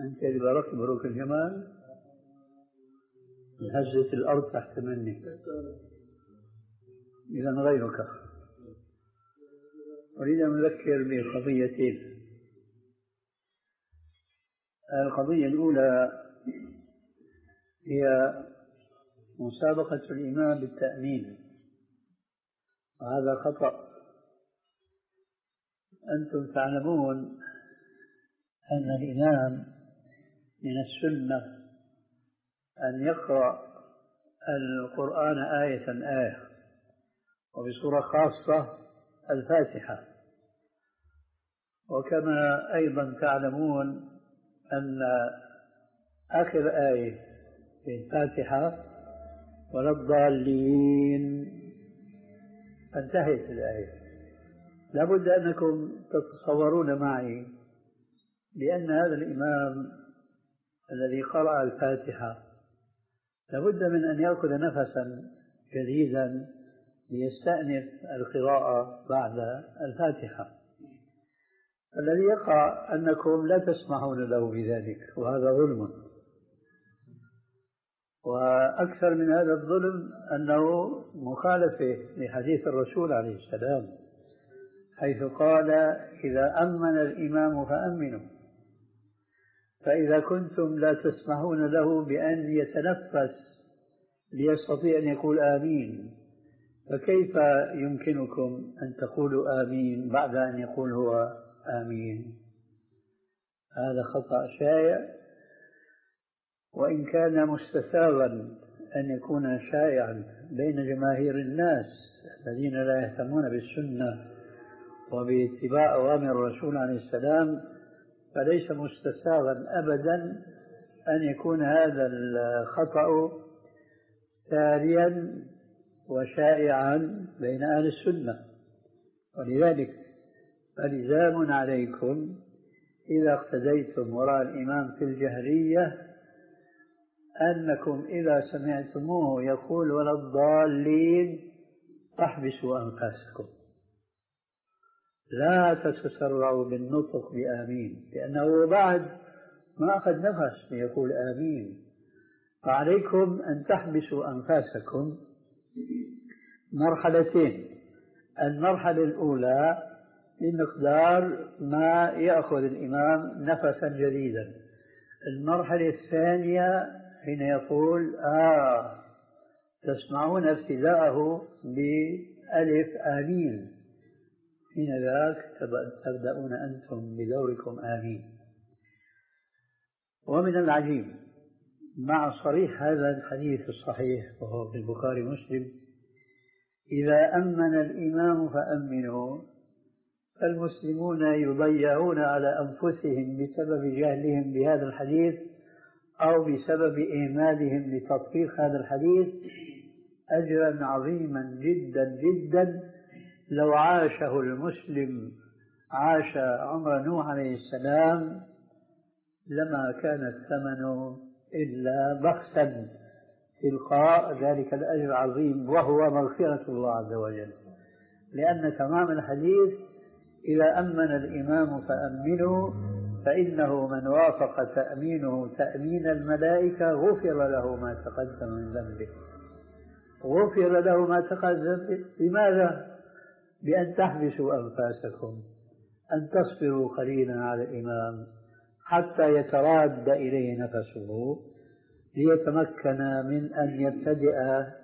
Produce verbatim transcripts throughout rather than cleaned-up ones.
أنت اللي بركب بروك الجمال هزت الأرض تحت مني، إذا غيرك. أريد أن أذكر بقضيتين. القضية الأولى هي مسابقة الإمام بالتأمين، وهذا خطأ. أنتم تعلمون أن الإمام من السنة أن يقرأ القرآن آية آية، وبصورة خاصة الفاتحة. وكما أيضا تعلمون أن آخر آية في الفاتحة ولا الضالين انتهت الآية. لابد أنكم تتصورون معي بأن هذا الإمام الذي قرأ الفاتحة لابد من أن يأخذ نفسا جديدا ليستأنف القراءة بعد الفاتحة. الذي يقع أنكم لا تسمحون له بذلك، وهذا ظلم. وأكثر من هذا الظلم أنه مخالفة لحديث الرسول عليه السلام، حيث قال: إذا أمن الإمام فأمنوا. فإذا كنتم لا تسمحون له بأن يتنفس ليستطيع أن يقول آمين، فكيف يمكنكم أن تقولوا آمين بعد أن يقول هو آمين؟ هذا خطأ شائع، وإن كان مستساغا أن يكون شائعا بين جماهير الناس الذين لا يهتمون بالسنة وباتباع أوامر الرسول عليه السلام، فليس مستساغا أبدا أن يكون هذا الخطأ ساريا وشائعا بين أهل السنة. ولذلك فلزام عليكم إذا اقتديتم وراء الإمام في الجهرية أنكم إذا سمعتموه يقول ولا الضالين فاحبسوا أنفاسكم، لا تتسرعوا بالنطق بآمين، لأنه بعد ما أخذ نفس ليقول آمين. فعليكم أن تحبسوا أنفاسكم مرحلتين. المرحلة الأولى بمقدار ما يأخذ الإمام نفسا جديدا. المرحلة الثانية حين يقول آه تسمعون ابتداءه بألف آمين، حين ذاك تبدأون أنتم بدوركم آمين. ومن العجيب مع صريح هذا الحديث الصحيح وهو في البخاري ومسلم: إذا أمن الإمام فأمنوا، فالمسلمون يضيعون على أنفسهم بسبب جهلهم بهذا الحديث أو بسبب إهمالهم لتطبيق هذا الحديث أجرا عظيما جدا جدا لو عاشه المسلم عاش عمر نوح عليه السلام لما كان الثمن إلا بخسا تلقاء ذلك الأجر العظيم وهو مغفرة الله عز وجل. لأن تمام الحديث إذا أمن الإمام فأمنوا، فإنه من وافق تأمينه تأمين الملائكة غفر له ما تقدم من ذنبه. غفر له ما تقدم. لماذا؟ بأن تحبسوا أنفاسكم، أن تصبروا قليلا على الإمام حتى يتراد إليه نفسه ليتمكن من أن يبتدئ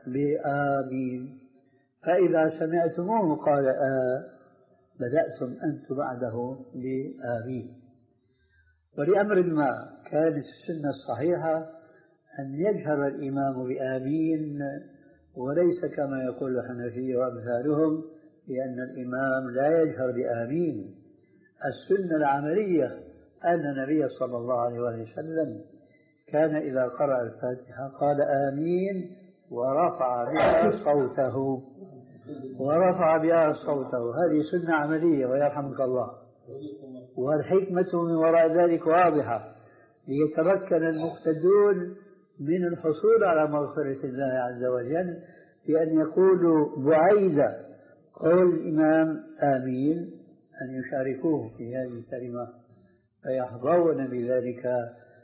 بآمين. فإذا سمعتموه قال آه بدأتم أنتم بعده بآمين. ولأمر ما كانت السنة الصحيحة أن يجهر الإمام بآمين، وليس كما يقول الحنفية وأمثالهم لأن الإمام لا يجهر بآمين. السنة العملية أن النبي صلى الله عليه وسلم كان إذا قرأ الفاتحة قال آمين ورفع بها صوته ورفع بها صوته. هذه سنة عملية ويرحمك الله. والحكمة من وراء ذلك واضحة، ليتمكن المقتدون من الحصول على مغفرة الله عز وجل بأن يقولوا بعيد قول الإمام آمين أن يشاركوه في هذه الكلمة فيحظون بذلك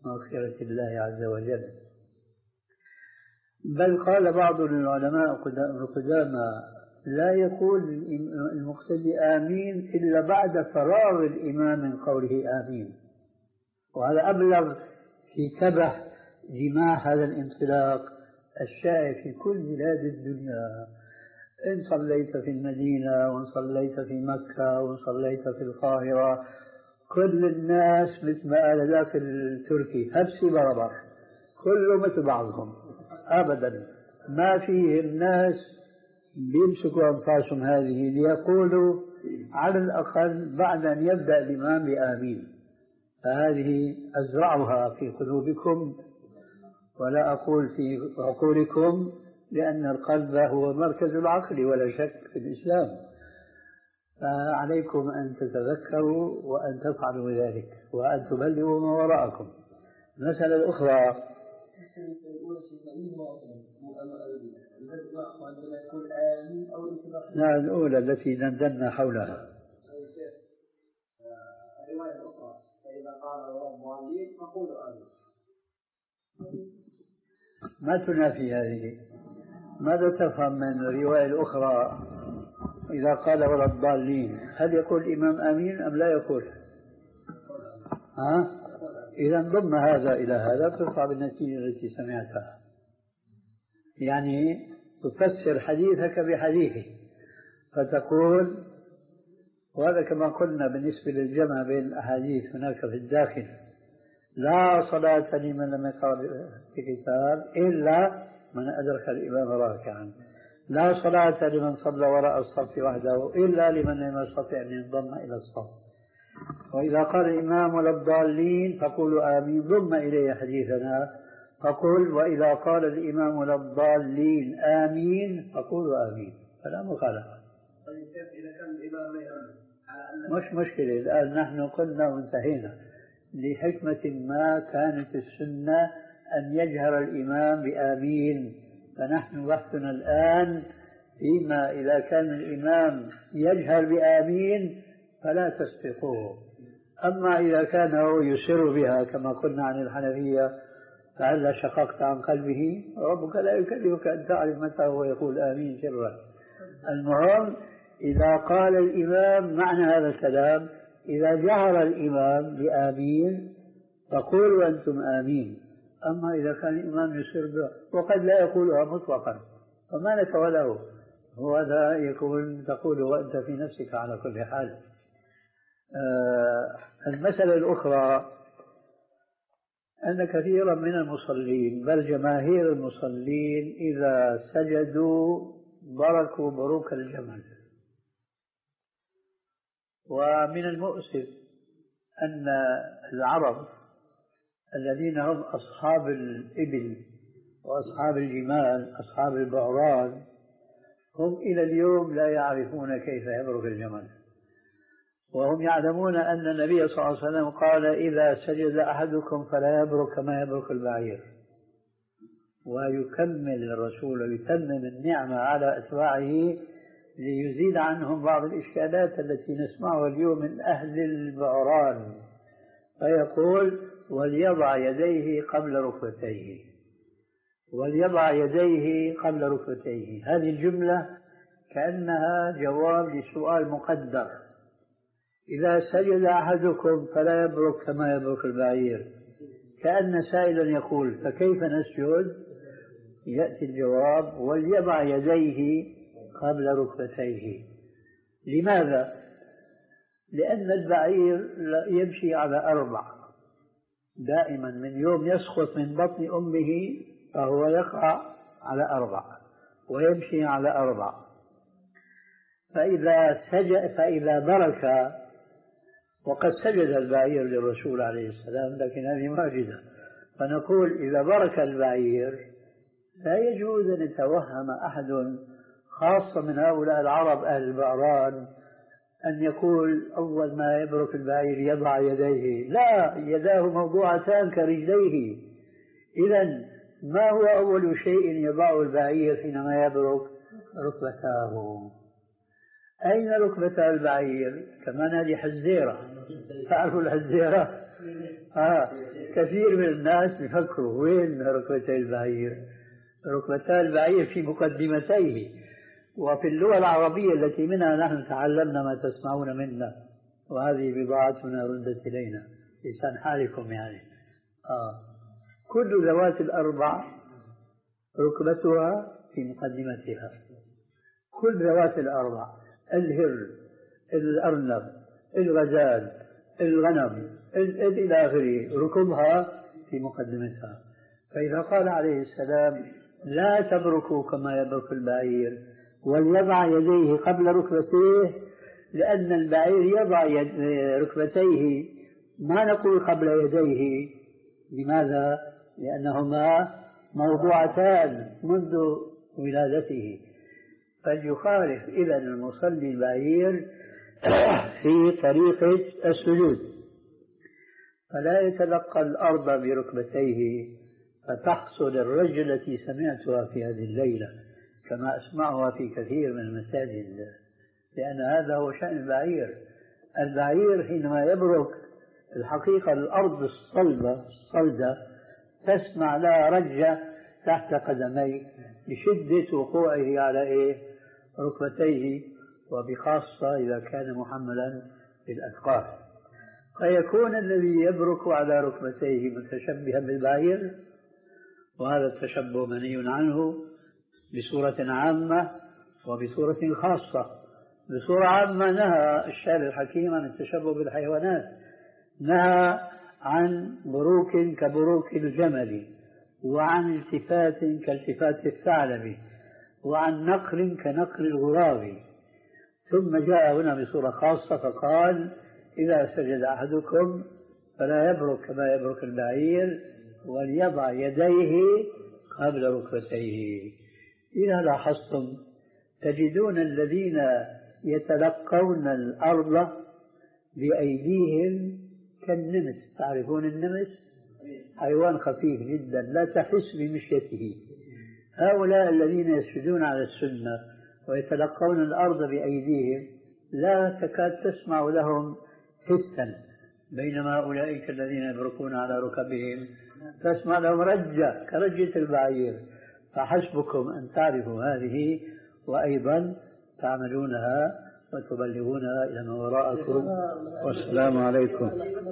مغفرة الله عز وجل. بل قال بعض العلماء القدامى لا يقول المقتدي آمين إلا بعد فراغ الإمام من قوله آمين، وهذا أبلغ في كبح جماح هذا الانطلاق الشائع في كل بلاد الدنيا. إن صليت في المدينة وإن صليت في مكة وإن صليت في القاهرة كل الناس مثل ما قال ذاك التركي هبسي بربر، كله مثل بعضهم أبدا، ما فيه الناس بيمسكوا أنفاسهم هذه ليقولوا على الأقل بعد أن يبدأ الإمام بآمين. فهذه أزرعها في قلوبكم ولا أقول في عقولكم، لأن القلب هو مركز العقل ولا شك في الإسلام، فعليكم أن تتذكروا وأن تفعلوا ذلك وأن تبلغوا ما وراءكم. المسألة الأخرى لا الأولى التي دندنا حولها. ما تنافي هذه. ماذا تفهم من الرواية الأخرى إذا قال ولا الضالين؟ هل يقول الإمام آمين أم لا يقول؟ ها؟ إذا ضم هذا إلى هذا تطلع بالنتيجة التي سمعتها، يعني تفسر حديثك بحديثه فتقول، وهذا كما قلنا بالنسبة للجمع بين الأحاديث هناك في الداخل، لا صلاة لمن لم يقرأ بكتاب إلا من أدرك الإمام راكعا، لا صلاة لمن صلى وراء الصف وحده إلا لمن لم يستطع أن ينضم إلى الصف. وإذا قال الإمام ولا الضالين فقولوا آمين، ضم إليه حديثنا فقل وإذا قال الإمام ولا الضالين آمين فقولوا آمين، فلا مخالفة. طيب كيف إذا كان الإمام ما يأمن؟ مش مشكلة، الآن نحن قلنا وانتهينا. لحكمة ما كانت السنة أن يجهر الإمام بآمين، فنحن بحثنا الآن فيما إذا كان الإمام يجهر بآمين فلا تسبقوه، أما إذا كان هو يسر بها كما قلنا عن الحنفية فهلا شققت عن قلبه، ربك لا يكلفك أن تعرف متى هو يقول آمين سرا. المهم إذا قال الإمام معنى هذا الكلام، إذا جهر الإمام بآمين فقولوا أنتم آمين، أما إذا كان الإمام يسر بها وقد لا يقولها مطلقا فما لك وله، وهذا يكون تقول وأنت في نفسك على كل حال. آه المسألة الأخرى أن كثيرا من المصلين بل جماهير المصلين إذا سجدوا بركوا بروك الجمل، ومن المؤسف أن العرب الذين هم أصحاب الإبل وأصحاب الجمال أصحاب البعران هم إلى اليوم لا يعرفون كيف يبرك الجمل، وهم يعلمون أن النبي صلى الله عليه وسلم قال إذا سجد أحدكم فلا يبرك كما يبرك البعير، ويكمل الرسول ويتمم النعمة على أتباعه ليزيد عنهم بعض الإشكالات التي نسمعها اليوم من أهل البعران، فيقول وليضع يديه قبل ركبتيه، وليضع يديه قبل ركبتيه. هذه الجملة كأنها جواب لسؤال مقدر، إذا سجد أحدكم فلا يبرك كما يبرك البعير، كأن سائلا يقول فكيف نسجد؟ يأتي الجواب وليضع يديه قبل ركبتيه. لماذا؟ لأن البعير يمشي على أربع دائما، من يوم يسقط من بطن أمه فهو يقع على أربع ويمشي على أربع، فإذا سجد فإذا برك، وقد سجد البعير للرسول عليه السلام لكن هذه معجزة، فنقول إذا برك البعير لا يجوز أن يتوهم أحد خاصة من هؤلاء العرب أهل البعران أن يقول أول ما يبرك البعير يضع يديه، لا، يداه موضوعتان كرجليه. إذن ما هو أول شيء يضع البعير حينما يبرك؟ ركبتاه. أين ركبتا البعير؟ كما نادي حزيرة، تعرفوا الحزيرة؟ آه. كثير من الناس بيفكروا وين ركبتي البعير؟ ركبتا البعير في مقدمتيه، وفي اللغة العربية التي منها نحن تعلمنا ما تسمعون منا، وهذه بضاعتنا ردت إلينا لسان حالكم يعني. آه. كل ذوات الأربع ركبتها في مقدمتها، كل ذوات الأربع، الهر، الأرنب، الغزال، الغنم إلى آخره، ركبها في مقدمتها. فإذا قال عليه السلام لا تبركوا كما يبرك البعير وليضع يديه قبل ركبتيه، لأن البعير يضع يد ركبتيه ما نقول قبل يديه. لماذا؟ لأنهما موضوعتان منذ ولادته، فليخالف إذن المصلي البعير في طريقة السجود، فلا يتلقى الأرض بركبتيه فتحصل الرجل التي سمعتها في هذه الليلة كما أسمعها في كثير من المساجد، لأن هذا هو شأن البعير. البعير حينما يبرك الحقيقة الأرض الصلبة الصلدة تسمع لها رجة تحت قدميه لشدة وقوعه على إيه؟ ركبتيه، وبخاصة إذا كان محملا بالأثقال، فيكون الذي يبرك على ركبتيه متشبها بالبعير، وهذا التشبه منهي عنه بصورة عامة وبصورة خاصة. بصورة عامة نهى الشارع الحكيم عن التشبه بالحيوانات، نهى عن بروك كبروك الجمل، وعن التفات كالتفات الثعلب، وعن نقر كنقر الغراب. ثم جاء هنا بصورة خاصة فقال إذا سجد أحدكم فلا يبرك كما يبرك البعير وليضع يديه قبل ركبتيه. إذا لاحظتم تجدون الذين يتلقون الأرض بأيديهم كالنمس. تعرفون النمس؟ حيوان خفيف جدا لا تحس بمشيته. هؤلاء الذين يسجدون على السنة ويتلقون الأرض بأيديهم لا تكاد تسمع لهم حسا، بينما أولئك الذين يبركون على ركبهم تسمع لهم رجة كرجة البعير. فحسبكم أن تعرفوا هذه وأيضا تعملونها وتبلغونها إلى ما وراءكم. والسلام عليكم.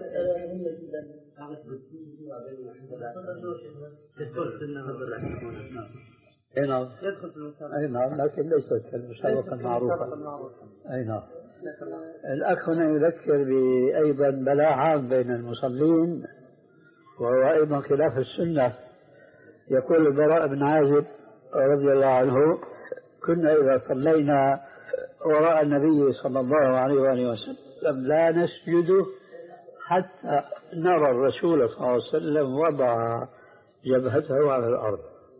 أي نعم، أي نعم، لكن ليست كالمسابقة المعروفة. أي نعم. الأخ هنا يذكر أيضا بلاء عام بين المصلين، وهو أيضا خلاف السنة. يقول البراء بن عازب رضي الله عنه كنا إذا صلينا وراء النبي صلى الله عليه وآله وسلم لا نسجد حتى نرى الرسول صلى الله عليه وسلم وضع جبهته على الأرض.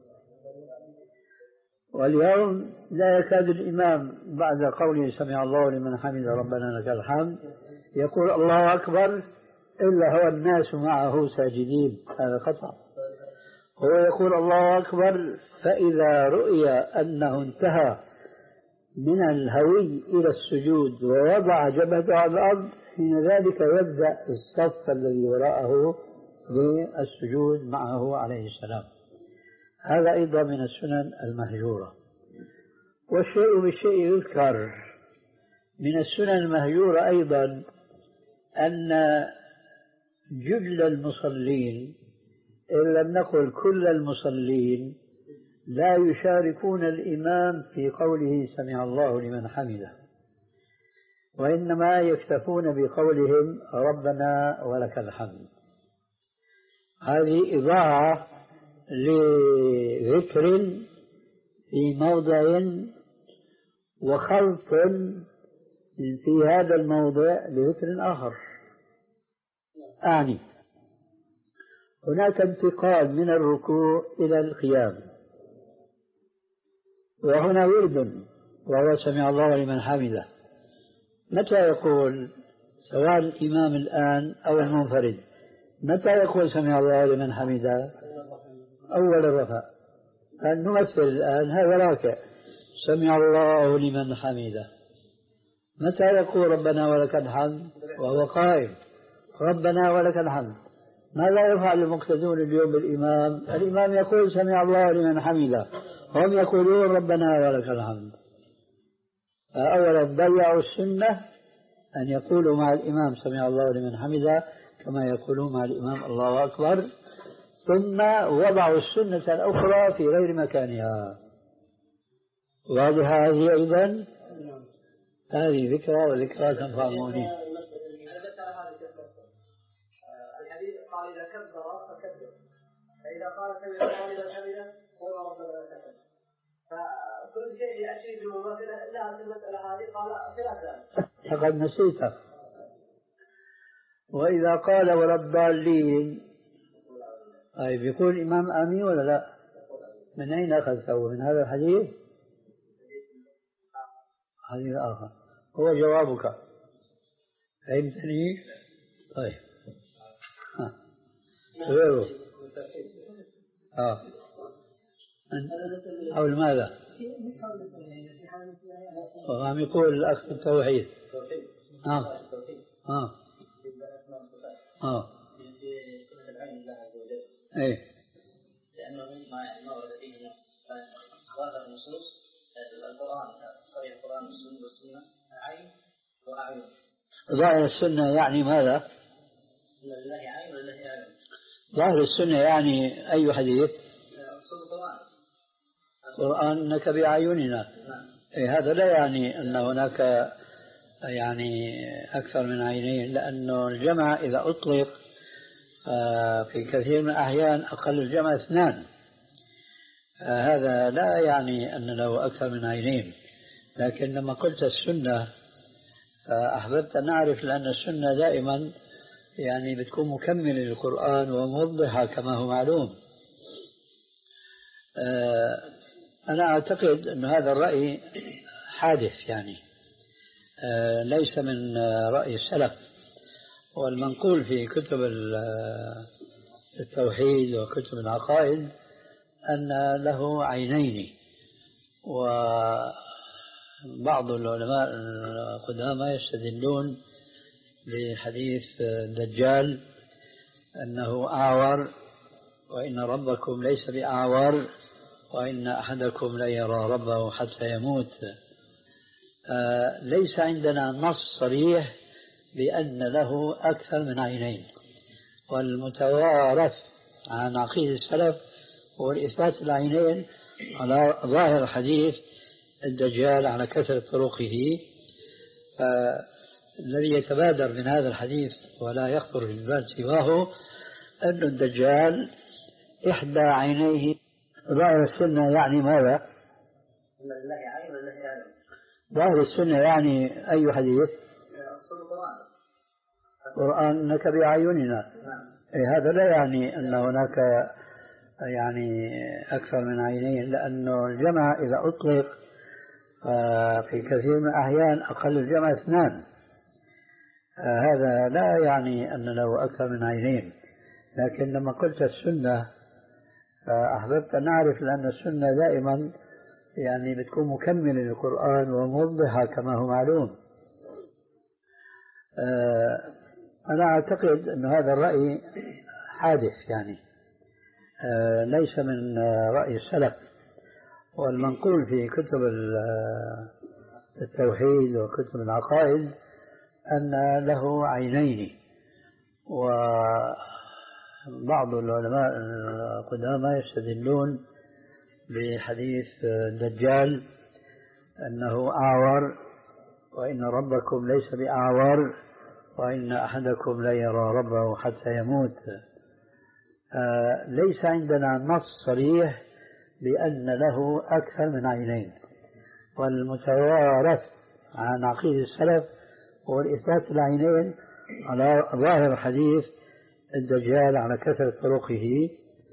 واليوم لا يكاد الإمام بعد قوله سمع الله لمن حمد ربنا لك الحمد يقول الله أكبر إلا هو الناس معه ساجدين. هذا خطأ. هو يقول الله أكبر فإذا رؤي أنه انتهى من الهوي إلى السجود ووضع جبهته على الأرض حين ذلك يبدأ الصف الذي وراءه بالسجود معه عليه السلام. هذا أيضا من السنن المهجورة. والشيء بالشيء يذكر. من السنن المهجورة أيضا أن جل المصلين إن لم نقل كل المصلين لا يشاركون الإمام في قوله سمع الله لمن حمده، وإنما يكتفون بقولهم ربنا ولك الحمد. هذه إضاعة لذكر في موضع وخلط في هذا الموضع لذكر آخر. أعني هناك انتقال من الركوع إلى القيام، وهنا ورد وهو سمع الله لمن حمده. متى يقول سواء الإمام الآن أو المنفرد متى يقول سمع الله لمن حمده؟ أول الرفع. فنمثل الآن هذا راكع سمع الله لمن حمده. متى يقول ربنا ولك الحمد؟ وهو قائم. ربنا ولك الحمد. ماذا يفعل المقتدون اليوم بالإمام؟ الإمام يقول سمع الله لمن حمده، هم يقولون ربنا ولك الحمد. أولا ضيعوا السنة أن يقولوا مع الإمام سمع الله لمن حمده كما يقولون مع الإمام الله أكبر، ثم وضعوا السنة الأخرى في غير مكانها. واضحة هذه أيضا؟ هذه ذكرى وذكرى تنفع المؤمنين. الحديث قال إذا كبر فكبر، فإذا قال سمع الله لمن حمده قول ربنا لك الحمد. فكل شيء يأتي بالمماثلة إلا هذه المسألة هذه قال خلاف ذلك. فقد نسيته. وإذا قال ولا الضالين أي بيقول الإمام آمين ولا لا؟ من أين أخذته؟ من هذا الحديث؟ حديث آخر. هو جوابك. فهمتني؟ طيب. ها. غيره. آه. حول ماذا؟ وعم يقول الأخ بالتوحيد. نعم. آه. آه. إيه. لأنه ما ما ورد فيه النص، فظاهر النصوص القرآن صحيح القرآن والسنة عين وأعين. ظاهر السنة يعني ماذا؟ لله عين ولله أعين. ظاهر السنة يعني أي حديث؟ القرآن. القرآن إنك بأعيننا. إيه هذا لا يعني أن هناك يعني أكثر من عينين، لأنه الجمع إذا أطلق في كثير من الأحيان أقل الجمع اثنان، هذا لا يعني أن له أكثر من عينين. لكن لما قلت السنة أحببت أن أعرف، لأن السنة دائما يعني بتكون مكملة للقرآن وموضحة كما هو معلوم. أنا أعتقد أن هذا الرأي حادث، يعني ليس من رأي السلف. والمنقول في كتب التوحيد وكتب العقائد أن له عينين، وبعض العلماء القدامى يستدلون بحديث الدجال أنه أعور، وإن ربكم ليس بأعور، وإن أحدكم لا يرى ربه حتى يموت. آه ليس عندنا نص صريح بأن له أكثر من عينين، والمتوارث عن عقيدة السلف هو الإثبات العينين على ظاهر حديث الدجال على كثرة طرقه. فالذي يتبادر من هذا الحديث ولا يخطر في البال سواه أن الدجال إحدى عينيه. ظاهر السنة يعني ماذا؟ لله عين ولله أعين. ظاهر السنة يعني أي حديث؟ القرآن. القرآن إنك بأعيننا. إيه هذا لا يعني أن هناك يعني أكثر من عينين، لأنه الجمع إذا أطلق في كثير من الأحيان أقل الجمع اثنان، هذا لا يعني أن له أكثر من عينين. لكن لما قلت السنة أحببت أن أعرف، لأن السنة دائما يعني بتكون مكملة للقرآن وموضحة كما هو معلوم. أنا أعتقد أن هذا الرأي حادث، يعني ليس من رأي السلف. والمنقول في كتب التوحيد وكتب العقائد أن له عينين، وبعض العلماء القدامى يستدلون بحديث الدجال أنه أعور، وإن ربكم ليس بأعور، وإن أحدكم لا يرى ربه حتى يموت. آه ليس عندنا نص صريح بأن له أكثر من عينين، والمتوارث عن عقيدة السلف هو الإثبات العينين على ظاهر حديث الدجال على كثرة طرقه.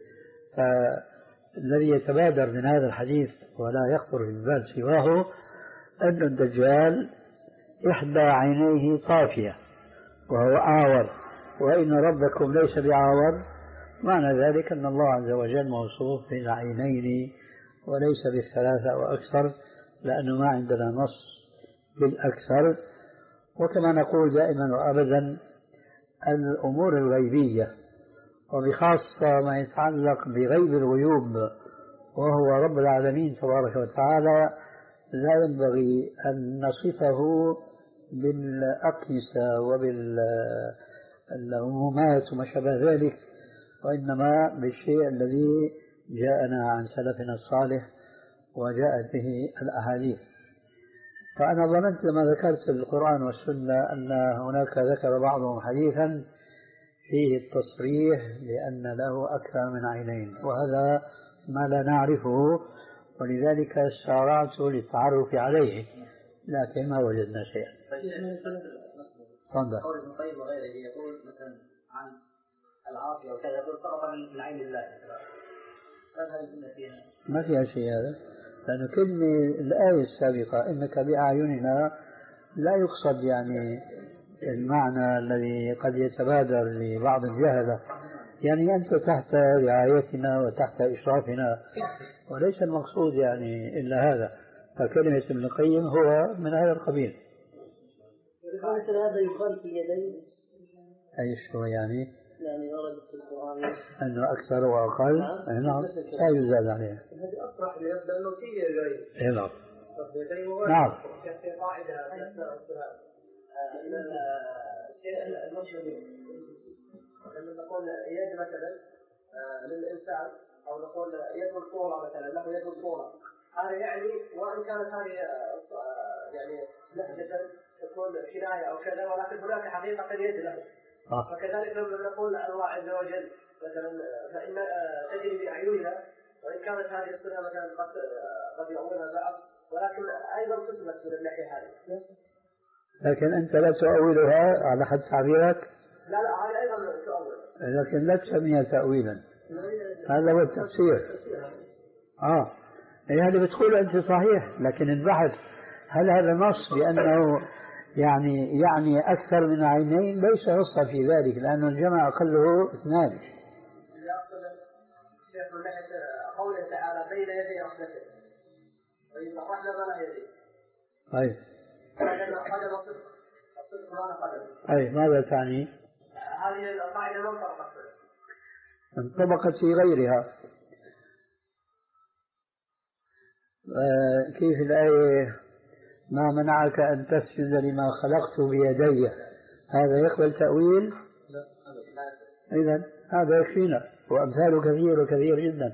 فالذي يتبادر من هذا الحديث ولا يخطر في البال سواه أن الدجال إحدى عينيه طافية وهو أعور، وإن ربكم ليس بأعور. معنى ذلك أن الله عز وجل موصوف بالعينين وليس بالثلاثة وأكثر، لأنه ما عندنا نص بالأكثر. وكما نقول دائما وأبدا الأمور الغيبية، وبخاصة ما يتعلق بغيب الغيوب وهو رب العالمين تبارك وتعالى، لا ينبغي أن نصفه بالأقيسة وبالعمومات وما شابه ذلك، وإنما بالشيء الذي جاءنا عن سلفنا الصالح وجاءت به الأحاديث. فأنا ظننت لما ذكرت القرآن والسنة أن هناك ذكر بعضهم حديثا فيه التصريح بأن له أكثر من عينين، وهذا ما لا نعرفه، ولذلك سارعت للتعرف عليه لكن ما وجدنا شيئا. قول ابن القيم وغيره يقول مثلا عن العاصي وكذا يقول طرفا من عين الله، ما فيها شيء هذا، لأن كلمة الآية السابقة إنك بأعيننا لا يقصد يعني المعنى الذي قد يتبادر لبعض الجهلة، يعني أنت تحت رعايتنا وتحت إشرافنا، وليس المقصود يعني إلا هذا. فكلمة ابن القيم هو من هذا القبيل. هذا يقال في يدين أيش هو يعني؟ يعني ورد في القرآن أنه أكثر وأقل. نعم لا يزاد عليه. هذه أصرح لأنه في غير. نعم. نعم. في قاعدة أن الشيء المشهور لما نقول يد مثلا للإنسان أو نقول يد الصورة مثلا له يد الصورة، هذا يعني وإن كانت هذه يعني لهجة تكون كناية أو كذا، ولكن هناك حقيقة اليد له. آه. فكذلك لما نقول الله عز وجل مثلا فإن تجري بأعيننا، وإن كانت هذه الصفة مثلا قد قد يؤولها بعض، ولكن أيضا تثبت من الناحية هذه. لكن أنت لا تؤولها على حد تعبيرك. لا لا هذه أيضا تؤول، لكن لا تسميها تأويلا، هذا هو التفسير. آه يعني بتقول أنت صحيح، لكن البحث هل هذا نص بأنه يعني يعني أكثر من عينين؟ ليس نصا في ذلك، لأن الجمع أقله اثنان. اللي أقصد الشيخ من ناحية قوله تعالى بين يدي رحمته، طيب الرحمة ما لها يدي. أي. قدم الصدق، الصدق ما له قدم. أي ماذا تعني؟ هذه القاعدة ما انطبقت. انطبقت في غيرها. آه كيف الآية؟ ما منعك أن تسجد لما خلقت بيدي، هذا يقبل تأويل؟ إذن هذا يكفينا، وأمثاله كثير وكثير جدا.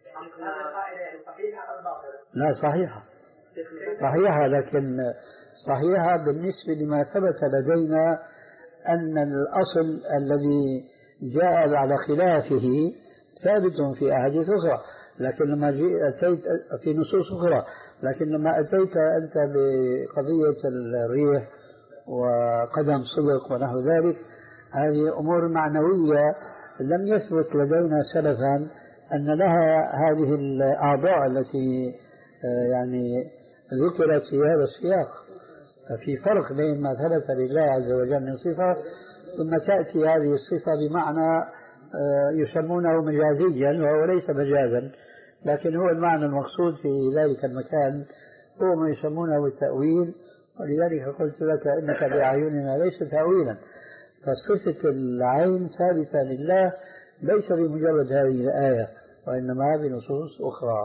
لا صحيحة، صحيحة، لكن صحيحة بالنسبة لما ثبت لدينا أن الأصل الذي جاء على خلافه ثابت في أحاديث أخرى، لكن لما أتيت في نصوص أخرى، لكن لما أتيت أنت بقضية الريح وقدم صدق ونحو ذلك، هذه أمور معنوية لم يثبت لدينا سلفا أن لها هذه الأعضاء التي يعني ذكرت في هذا السياق. ففي فرق بين ما ثبت لله عز وجل من صفة ثم تأتي هذه الصفة بمعنى يسمونه مجازيا، وهو ليس مجازا، لكن هو المعنى المقصود في ذلك المكان هو ما يسمونه التأويل. ولذلك قلت لك إنك بأعيننا ليس تأويلا، فصفة العين ثابتة لله ليس بمجرد هذه الآية، وإنما بنصوص أخرى.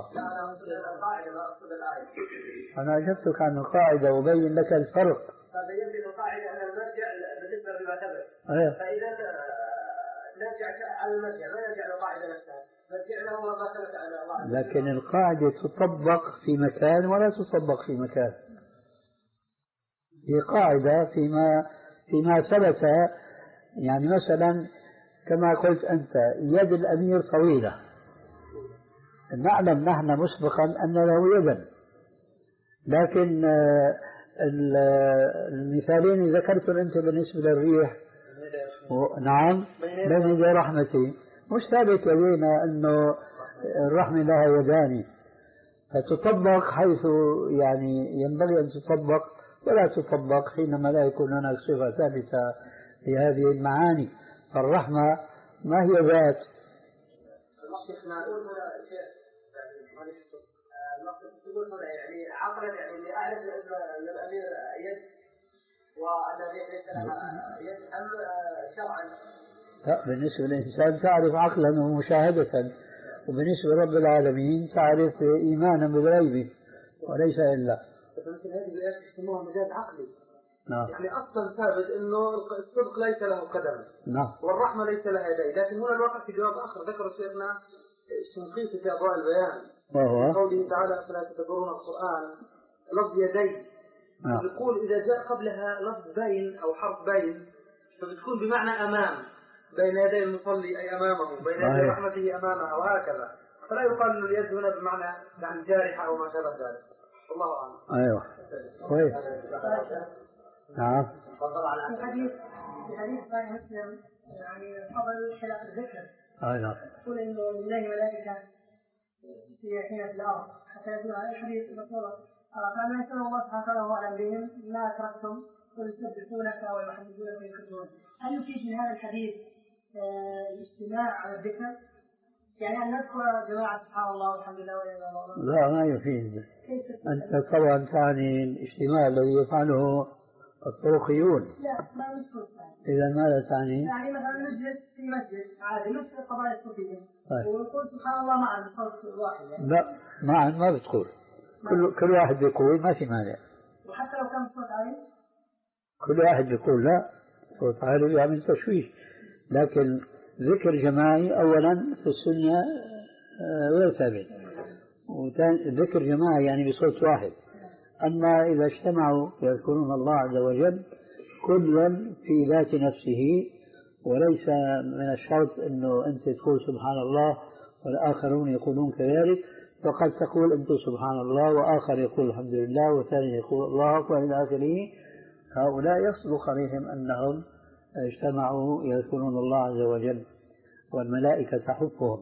أنا أجبتك عن القاعدة وبين لك الفرق. فبين القاعدة أن المرجع بالنسبة لما ثبت، فإذا نرجع على المرجع ما نرجع للقاعدة نفسها، مرجعنا هو ما ثبت على الله. لكن القاعدة تطبق في مكان ولا تطبق في مكان. هي قاعدة فيما فيما ثبت، يعني مثلا كما قلت أنت يد الأمير طويلة، نعلم نحن مسبقا أن له يدا، لكن المثالين ذكرتم أنت بالنسبة للريح نعم بين يدي رحمتي، مش ثابت لدينا أنه الرحمة لها يدان، فتطبق حيث يعني ينبغي أن تطبق، ولا تطبق حينما لا يكون هناك صفة ثابتة في هذه المعاني. فالرحمة ما هي ذات. يعني عقلا يعني اللي أعرف للأمير يد والذي ليس لها يد أم شرعا؟ لا، بالنسبة للإنسان تعرف عقلا ومشاهدة، وبالنسبة لرب العالمين تعرف إيمانا بالغيب وليس إلا. فمثل هذه الآيات يسموها مجاز عقلي. نعم. يعني أصلا ثابت إنه الصدق ليس له قدم. نعم. والرحمة ليس لها يدين، لكن هنا الواقع في جواب آخر ذكر شيخنا الشنقيطي في أضواء البيان. وهو قوله تعالى فلا تتدبرون القرآن لفظ يدين. نعم. يقول إذا جاء قبلها لفظ بين أو حرف بين فبتكون بمعنى أمام، بين يدي المصلي أي أمامه، بين يدي رحمته أمامها، وهكذا. فلا يقال أن اليد هنا بمعنى يعني جارحة أو ما شابه ذلك. الله أعلم. أيوه كويس. نعم. في حديث في حديث صحيح مسلم يعني فضل خلاف الذكر. أيوه. يقول إنه لله ملائكة في حين الأرض حتى يدل على الحديث المذكور. فما يسأل الله سبحانه وتعالى وهو أعلم بهم ما تركتم ويسبحونك ويحمدونك ويكبرونك. هل يفيد من هذا الحديث الاجتماع على الذكر؟ يعني أن نذكر جماعة سبحان الله والحمد لله ولا إله إلا الله؟ لا، ما يفيد. أنت طبعا تعني الاجتماع الذي يفعله الطرقيون. لا، ما نذكر. إذا ماذا تعني؟ يعني مثلا نجلس في مسجد عادي نفس القضايا الصوفية ونقول سبحان الله معا بصوت واحد. يعني لا، معا ما بتقول. كل كل واحد بيقول ما في مانع. وحتى لو كان صوت عالي؟ كل واحد بيقول لا، صوت عالي يعمل تشويش. لكن ذكر جماعي أولا في السنة غير ثابت، وذكر جماعي يعني بصوت واحد. أما إذا اجتمعوا يذكرون الله عز وجل كل في ذات نفسه، وليس من الشرط أنه أنت تقول سبحان الله والآخرون يقولون كذلك، فقد تقول أنت سبحان الله وآخر يقول الحمد لله وثاني يقول الله أكبر إلى آخره. هؤلاء يصدق عليهم أنهم اجتمعوا يذكرون الله عز وجل والملائكة تحفهم.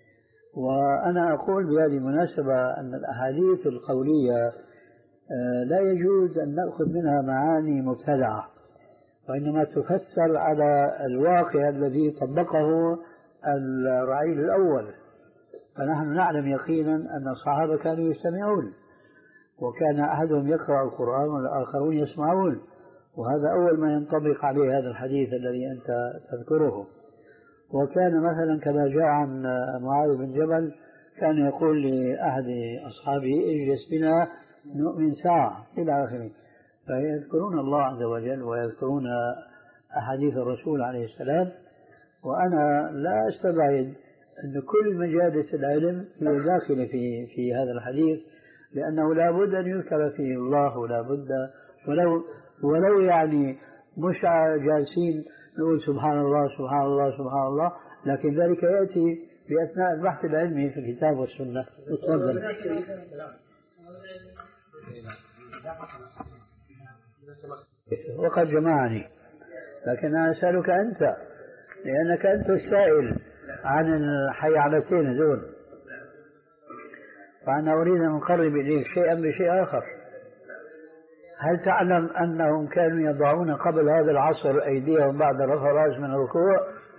وأنا أقول بهذه المناسبة أن الأحاديث القولية لا يجوز أن نأخذ منها معاني مبتدعة، وإنما تفسر على الواقع الذي طبقه الرعيل الأول. فنحن نعلم يقينا أن الصحابة كانوا يستمعون، وكان أحدهم يقرأ القرآن والآخرون يسمعون، وهذا أول ما ينطبق عليه هذا الحديث الذي أنت تذكره. وكان مثلا كما جاء عن معاذ بن جبل كان يقول لأحد أصحابه اجلس بنا نؤمن ساعة إلى آخره. فيذكرون الله عز وجل ويذكرون أحاديث الرسول عليه السلام. وأنا لا أستبعد أن كل مجالس العلم هي داخلة في في هذا الحديث، لأنه لا بد أن يذكر فيه الله، ولا بد ولو ولو يعني مش جالسين نقول سبحان الله سبحان الله سبحان الله، لكن ذلك يأتي بأثناء البحث العلمي في الكتاب والسنة. تفضل. وقد جمعني، لكن أنا أسألك أنت لأنك أنت السائل عن الحيعلتين دول، فأنا أريد أن أقرب إليك شيئا بشيء آخر. هل تعلم أنهم كانوا يضعون قبل هذا العصر أيديهم بعد رفع الرأس من الركوع؟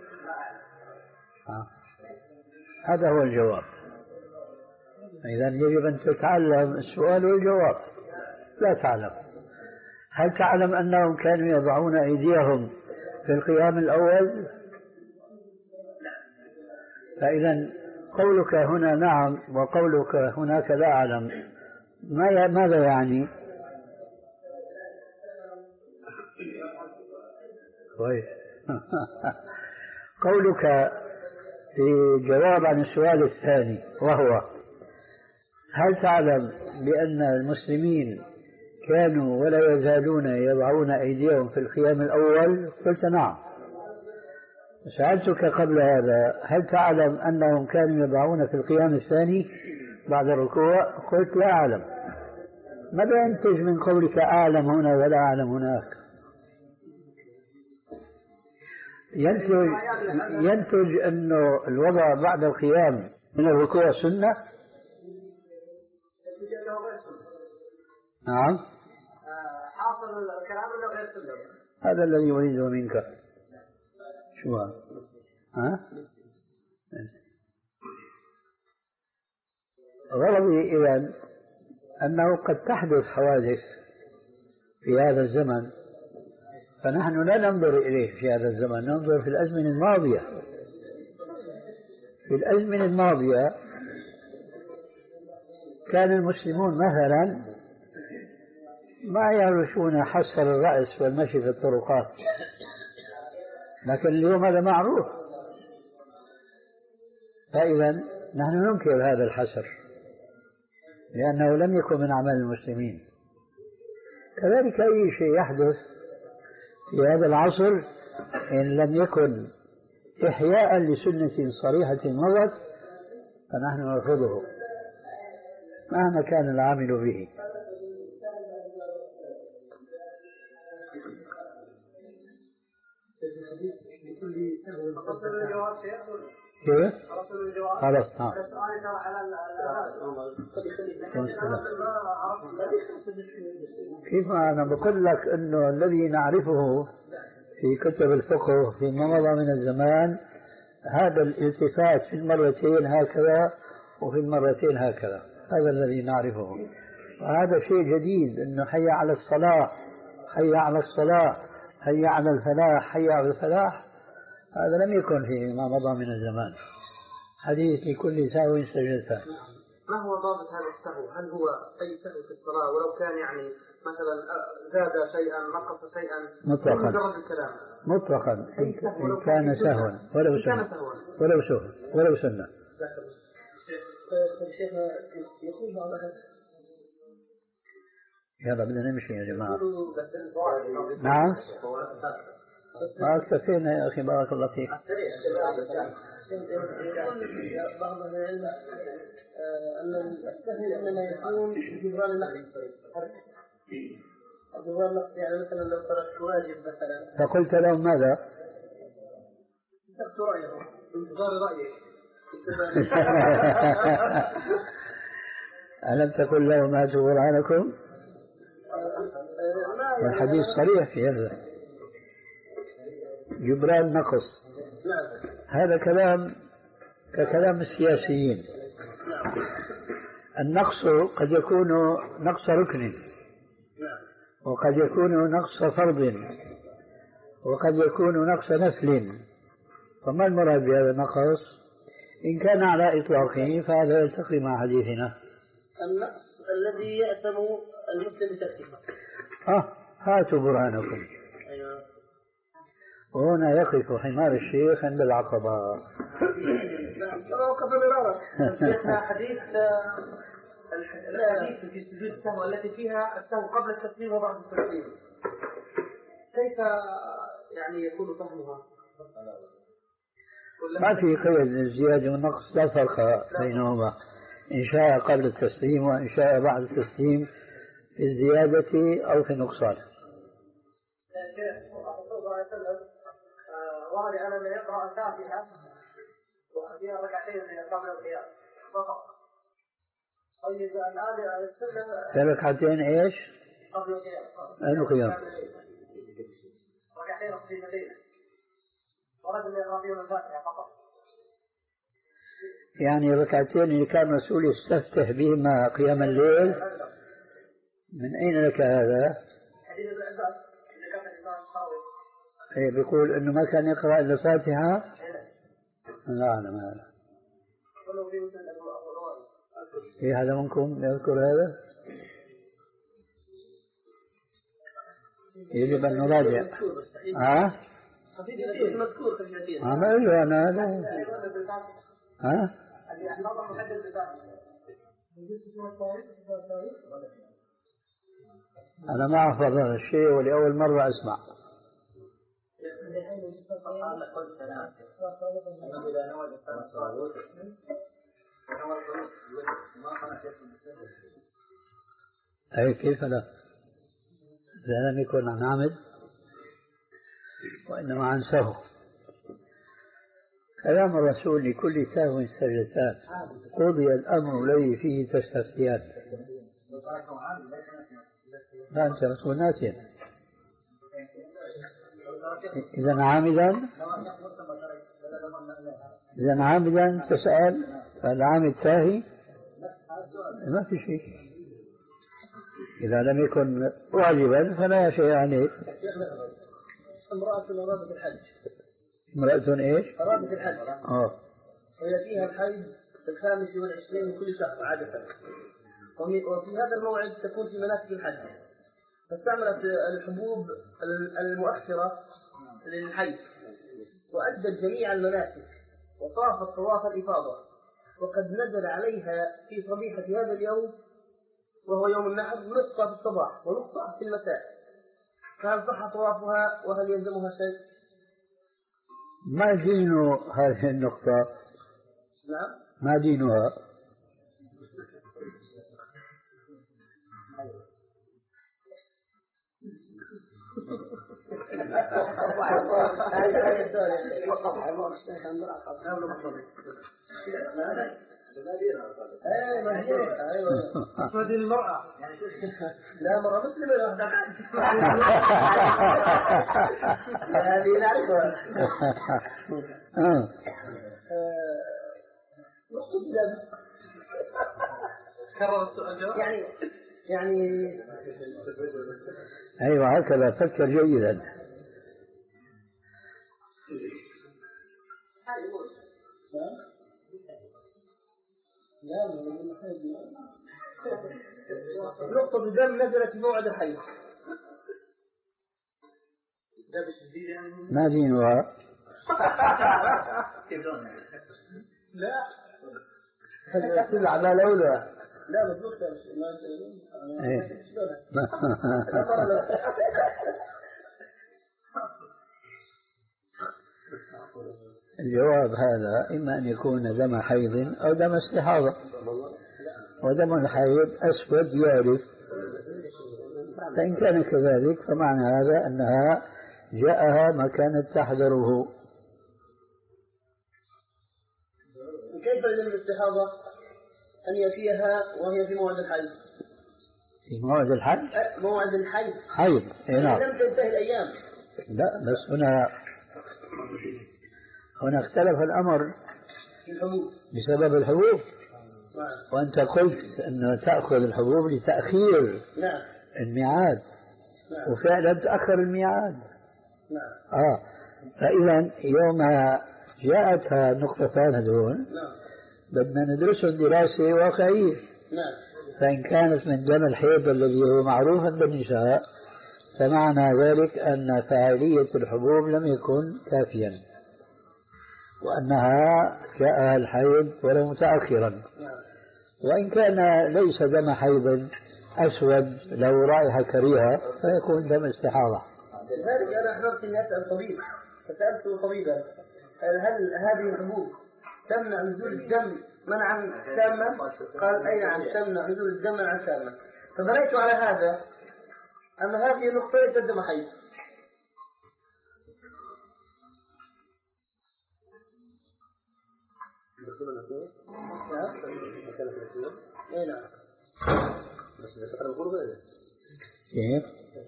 آه. هذا هو الجواب. إذن يجب أن تتعلم السؤال والجواب. لا تعلم. هل تعلم أنهم كانوا يضعون أيديهم في القيام الأول؟ فإذا قولك هنا نعم وقولك هناك لا أعلم ماذا يعني؟ كويس. قولك في جواب عن السؤال الثاني وهو هل تعلم بأن المسلمين كانوا ولا يزالون يضعون أيديهم في القيام الأول؟ قلت نعم. سألتك قبل هذا هل تعلم أنهم كانوا يضعون في القيام الثاني بعد الركوع؟ قلت لا أعلم. ماذا ينتج من قولك أعلم هنا ولا أعلم هناك؟ ينتج, ينتج أنه الوضع بعد القيام من الركوع سنة؟ نعم. حاصل الكلام انه غير سنة. هذا الذي أريده منك. شو هذا؟ ها؟ غرضي إذن أنه قد تحدث حوادث في هذا الزمن فنحن لا ننظر إليه في هذا الزمن، ننظر في الأزمنة الماضية. في الأزمنة الماضية كان المسلمون مثلا ما يعرفون حصر الرأس والمشي في الطرقات، لكن اليوم هذا معروف. فإذا نحن ننكر هذا الحصر لأنه لم يكن من أعمال المسلمين. كذلك أي شيء يحدث في هذا العصر إن لم يكن إحياء لسنة صريحة مضت فنحن نرفضه مهما كان العامل به. كيف؟ خلاص نعم. كيف أنا بقول لك إنه الذي نعرفه في كتب الفقه فيما مضى من الزمان هذا الالتفات في المرتين هكذا وفي المرتين هكذا، هذا الذي نعرفه. وهذا شيء جديد، إنه حي على الصلاة، حي على الصلاة، حي على الفلاح، حي على الفلاح، هذا لم يكن فيما مضى من الزمان. حديث لكل سهو سجدتان. ما هو ضابط هذا السهو؟ هل هو أي سهو في الصلاة ولو كان يعني مثلا زاد شيئا نقص شيئا مطلقا مجرد الكلام مطلقا إن كان سهوا ولو سنة ولو سهوا ولو سنة. يلا بدنا نمشي يا جماعة. نعم ما اكتفينا يا أخي بارك الله فيك. بعض العلم أن السهل إنما يكون جبران النقص. جبران النقص يعني مثلا لو تركت واجب مثلا فقلت لهم ماذا؟ اتخذت رأيهم انتظار رأيك. ألم تقل لهم هاتوا برهانكم؟ والحديث صريح في هذا، جبران نقص. هذا كلام ككلام السياسيين. النقص قد يكون نقص ركن، وقد يكون نقص فرض، وقد يكون نقص نفل. فما المراد بهذا النقص؟ إن كان على إطلاقه فهذا يلتقي مع حديثنا. النقص الذي يأثم المسلم بتركه. آه هاتوا برهانكم. أيوة. وهنا يقف حمار الشيخ عند العقبة. وقف مرارا. شيخنا حديث الحديث في سجود السهو التي فيها السهو قبل التسليم وبعد التسليم، كيف يعني يكون فهمها؟ ما في قيد للزيادة والنقص، لا فرق بينهما، إن شاء قبل التسليم وإن شاء بعد التسليم في الزيادة أو في النقصان. وارد على من يقرأ الفاتحة وفيها ركعتين قبل القيام فقط. طيب الآن السنة في ركعتين إيش؟ قبل القيام. أين القيام؟ ركعتين خفيفتين. ورد من يقرأ فيهم الفاتحة فقط. يعني ركعتين اللي كان الرسول يستفتح بهما قيام الليل. من أين لك هذا؟ حديث العباس إذا كان الإمام الصاوي. إيه بيقول إنه ما كان يقرأ إلا الفاتحة؟ لا أعلم هذا. إيه هذا منكم يذكر هذا؟ يجب أن نراجع. ها؟ مذكور في الحديث. ها ما أقول أنا هذا. ها؟ أنا ما أحفظ هذا الشيء ولأول مرة أسمع. أي كيف لا؟ إذا لم يكن عن عمد وإنما عن سهو. كلام الرسول لكل سهو سجدتان، قضي الأمر الذي فيه تستفتيان. لا أنت رسول ناسيا. إذا عامدا إذا عامدا تسأل، فالعامد ساهي ما في شيء. إذا لم يكن واجبا فلا شيء عليه. امرأة أرادت الحج. امرأة إيش؟ أرادت الحج. آه. ويأتيها الحيض في الخامس والعشرين من كل شهر عادة. وفي هذا الموعد تكون في مناسك الحج. فاستعملت الحبوب المؤخرة للحيض وأدت جميع المناسك وطافت طواف الإفاضة، وقد نزل عليها في صبيحة هذا اليوم وهو يوم النحر نقطة في الصباح ونقطة في المساء، فهل صح طوافها وهل يلزمها شيء؟ ما دين هذه النقطة؟ نعم. ما دينها؟ هذه المرأة لا مرة مسلمة لا هذه نعرفها. يعني يعني أيوة هكذا فكر جيدا. نقطة الدم نزلت في موعد الحيض. ما دينها؟ لا تلعب على الأولى. لا مطلوب الجواب هذا إما أن يكون دم حيض أو دم استحاضة، ودم الحيض أسود يعرف، فإن كان كذلك فمعنى هذا أنها جاءها ما كانت تحذره. كيف يلزم الاستحاضة أن يأتيها وهي في موعد الحيض؟ في موعد الحج؟ موعد الحيض حيض نعم. لم تنتهي الأيام. لا بس هنا هنا اختلف الأمر بسبب الحبوب، وأنت قلت أنه تأخذ الحبوب لتأخير نعم. الميعاد، نعم. وفعلا تأخر الميعاد. نعم. آه فإذا يوم جاءتها النقطتان هذول نعم. بدنا ندرسهم دراسة واقعية. نعم. فإن كانت من دم الحيض الذي هو معروف بالنساء فمعنى ذلك أن فاعلية الحبوب لم يكن كافيا، وأنها جاءها الحيض ولو متأخرا. نعم. وإن كان ليس دم حيض أسود له رائحة كريهة فيكون دم استحاضة. لذلك أنا أحببت أني أسأل طبيب، فسألت طبيبا هل هذه الحبوب تمنع نزول الدم منعا تاما؟ قال أي نعم تمنع نزول الدم منعا تاما. فبنيت على هذا أن هذه النقطة ليست دم حيض. اي نعم. كيف؟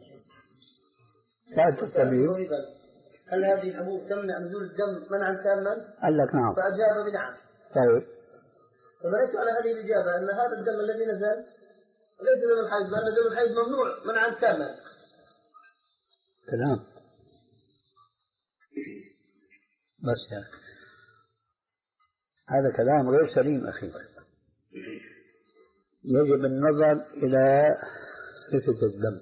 سألت الطبيب هل هذه الحبوب تمنع نزول الدم منعا تاما؟ قال لك نعم. فأجاب بنعم. طيب. فبنيت على هذه الإجابة أن هذا الدم الذي نزل ليس دم الحيض، لأن دم الحيض ممنوع منعا تاما. كلام بس يعني هذا كلام غير سليم أخي. يجب النظر إلى صفة الدم.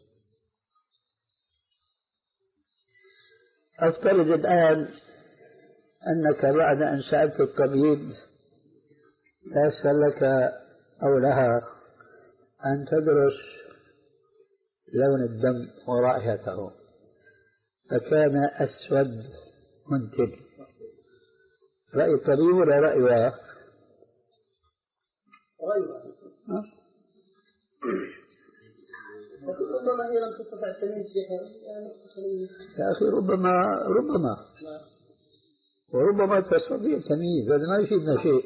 أفترض الآن أنك بعد أن سألت الطبيب تيسر لك أو لها أن تدرس لون الدم ورائحته فكان أسود منتن، رأي الطبيب ولا رأيها؟ رأيها. ربما هي لم تستطع التمييز يا أخي ربما ربما وربما تستطيع التمييز، هذا ما يفيدنا شيء.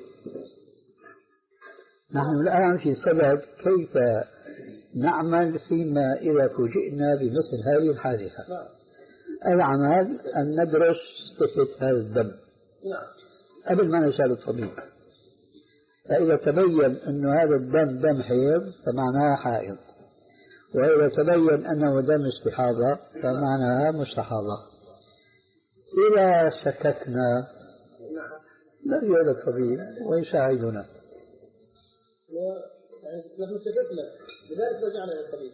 نحن الآن في سبب كيف نعمل فيما إذا فوجئنا بمثل هذه الحادثة. العمل أن ندرس صفة هذا الدم قبل ما نسأل الطبيب. فإذا تبين أن هذا الدم دم حيض فمعناه حائض، وإذا تبين أنه دم استحاضة فمعناها مستحاضة. إذا شككنا نرجع إلى الطبيب ويساعدنا. نحن شككنا لذلك رجعنا إلى الطبيب.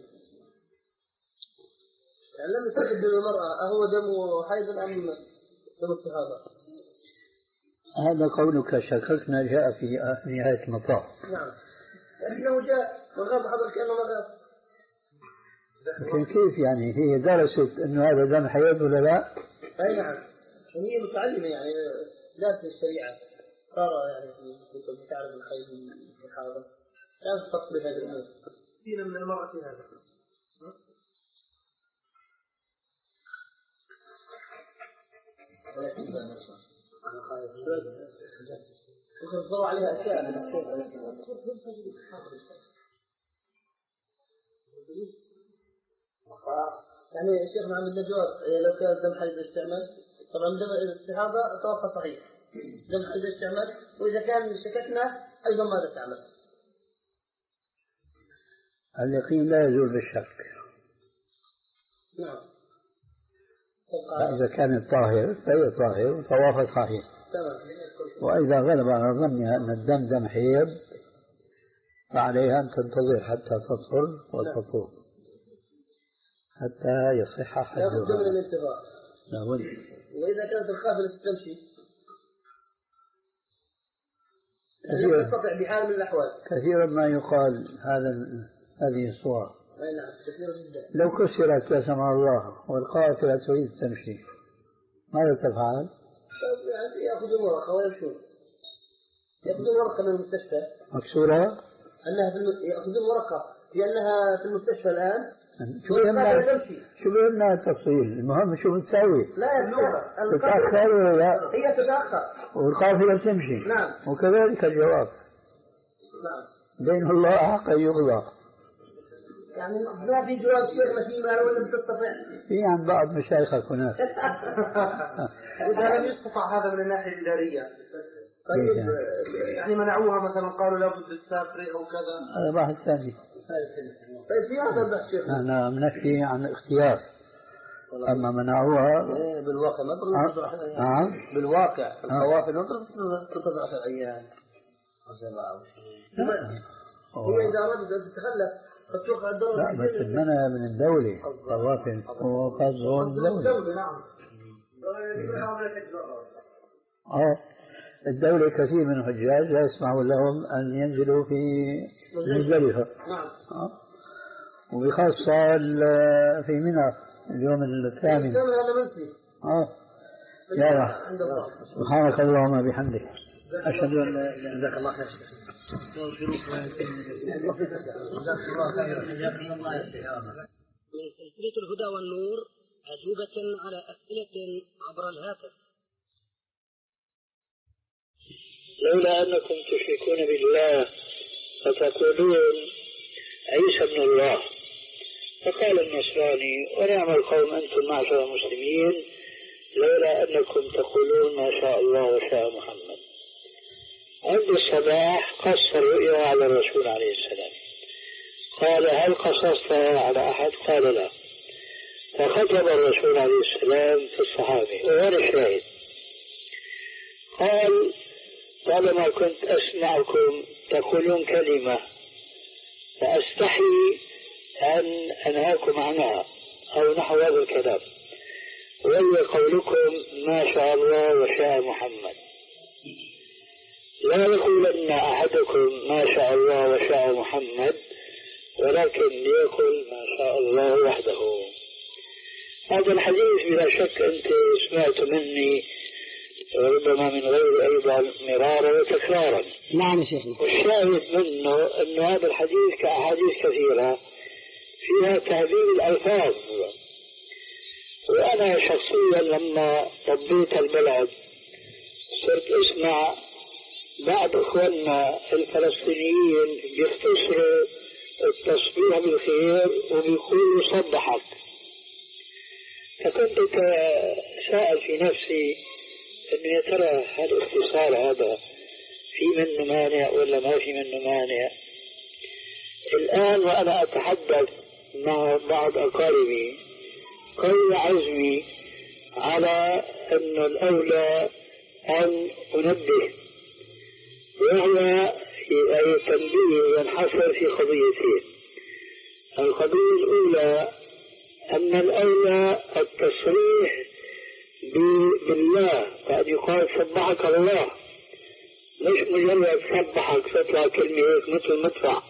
يعني لم نستجب للمرأة أهو دم حيض أم دم استحاضة؟ هذا قولك شككنا جاء في نهاية المطاف. نعم. لكنه جاء وغاب حضر كأنه ما غاب. لكن كيف يعني هي درست أنه هذا دم حيض ولا لا؟ أي نعم. هي متعلمة يعني دارسة الشريعة. صار يعني في تعرف الحيض والاستحاضة. لا تفصل بهذا الأمر. كثير من المرأة في هذا. يصدروا عليها أشياء من الخير. يعني الشيخ محمد نجار لو كان دم حيض استعمال طبعا دم الاستحاضة توقف صحيح دم حيض استعمال وإذا كان شككنا أيضا ماذا تعمل؟ اليقين لا يزول بالشك. نعم. فإذا كانت طاهر فهي طاهر وطوافها صحيح. تمام. وإذا غلب على ظنها أن الدم دم حيض فعليها أن تنتظر حتى تطهر وتطهر حتى يصح حجها. لابد من الانتظار. لابد. وإذا كانت القافلة تمشي كثيرا تستطيع بحال من الأحوال. كثيرا ما يقال هذا هذه الصور. أي نعم كثيرا جدا. لو كسرت لا سمح الله والقافلة تريد تمشي ماذا تفعل؟ يعني يأخذون ورقة ويمشون. يأخذون ورقة من المستشفى. مكسورة؟ أنها في الم... يأخذون ورقة لأنها في المستشفى الآن. شو بهمنا شو بهمنا التفصيل؟ المهم شو بتسوي؟ لا يتأخر. تتأخر ولا؟ هي تتأخر. والقافلة تمشي. نعم. وكذلك الجواب. نعم. دين الله حق يقضى. يعني ما في جواب شيخ مسيمة ولا بتستطيع. في عن بعض مشايخك هناك. إذا لم يستطع هذا من الناحية الإدارية. طيب يعني منعوها مثلا قالوا لابد تسافري أو كذا. هذا بحث ثاني. طيب في هذا البحث شيخ. أنا نحكي عن اختيار. أما منعوها. بالواقع ما تقدر تطرح نعم. بالواقع القوافل ما تقدر تطرح شرعيا. هي إذا أردت أن تتخلف فتوقع الدولة. لا بس المنع من الدولة قوافل وقصر الدولة. نعم. اه الدولة كثير من الحجاج لا يسمحوا لهم أن ينزلوا في مزدلفة. نعم. آه. وبخاصة في منى اليوم الثامن. اه يا رب. سبحانك اللهم وبحمدك أشهد أن لا إله إلا الله. من سلسلة الهدى والنور أجوبة على أسئلة عبر الهاتف. لولا أنكم تشركون بالله فتقولون عيسى ابن الله فقال النصراني ونعم القوم أنتم معشر المسلمين لولا أنكم تقولون ما شاء الله وشاء محمد. عند الصباح قص الرؤيا على الرسول عليه السلام قال هل قصصتها على أحد؟ قال لا. فخطب الرسول عليه السلام في الصحابة وهذا الشاهد قال طالما كنت أسمعكم تقولون كلمة فأستحي أن أنهاكم عنها أو نحو هذا الكلام وهي قولكم ما شاء الله وشاء محمد. لا يقولن أحدكم ما شاء الله وشاء محمد ولكن ليقل ما شاء الله وحده. هذا الحديث بلا شك أنت سمعت مني وربما من غير أيضا مرارا وتكرارا. نعم شيخنا. والشاهد منه أن هذا الحديث كأحاديث كثيرة فيها تهذيب الألفاظ. وأنا شخصيا لما طبيت البلد صرت أسمع بعض إخواننا الفلسطينيين بيختصروا التصبيح بالخير وبيقولوا صبحك. فكنت سائل في نفسي أن يا ترى هل الاختصار هذا في منه مانع ولا ما في منه مانع؟ الآن وأنا أتحدث مع بعض أقاربي قوي عزمي على أن الأولى أن أنبه، وهو أي تنبيه ينحصر في قضيتين. القضية الأولى أن الأولى التصريح بالله، قد يقال سبحك الله، مش مجرد سبحك تطلع كلمة هيك مثل مدفع،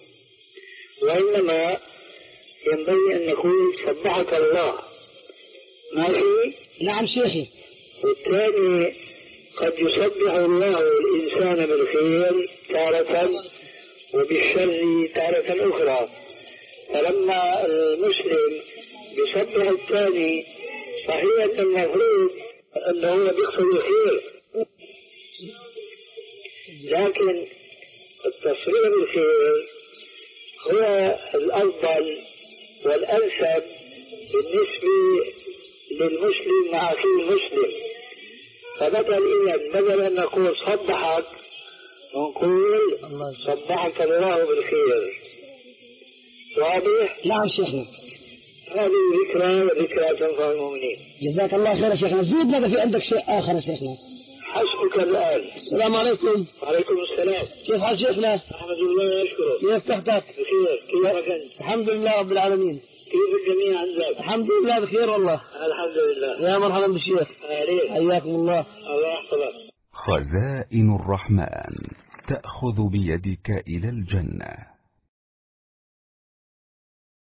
وإنما ينبغي أن نقول سبحك الله. ماشي؟ نعم شيخي. والثاني قد يسبح الله الإنسان بالخير تارة وبالشر تارة أخرى، فلما المسلم يسبح الثاني صحيح أن المفروض أنه هو بيقصد الخير، لكن التصريح بالخير هو الأفضل والأنسب بالنسبة للمسلم مع أخيه المسلم. فبدل إذن بدل أن نقول صبحك نقول صبحك الله بالخير. واضح؟ نعم شيخنا. هذه ذكرى وذكرى تنفع المؤمنين. جزاك الله خير يا شيخنا. زيدنا في عندك شيء آخر يا شيخنا. حسبك الآن. السلام عليكم. وعليكم السلام. كيف حال شيخنا؟ الحمد لله واشكره. كيف صحتك؟ بخير. كيفك أنت؟ الحمد لله رب العالمين. كيف الجميع عندك؟ الحمد لله بخير والله. الحمد لله. يا مرحبا بالشيخ. أهلين. حياكم الله. الله يحفظك. خزائن الرحمن تأخذ بيدك إلى الجنة.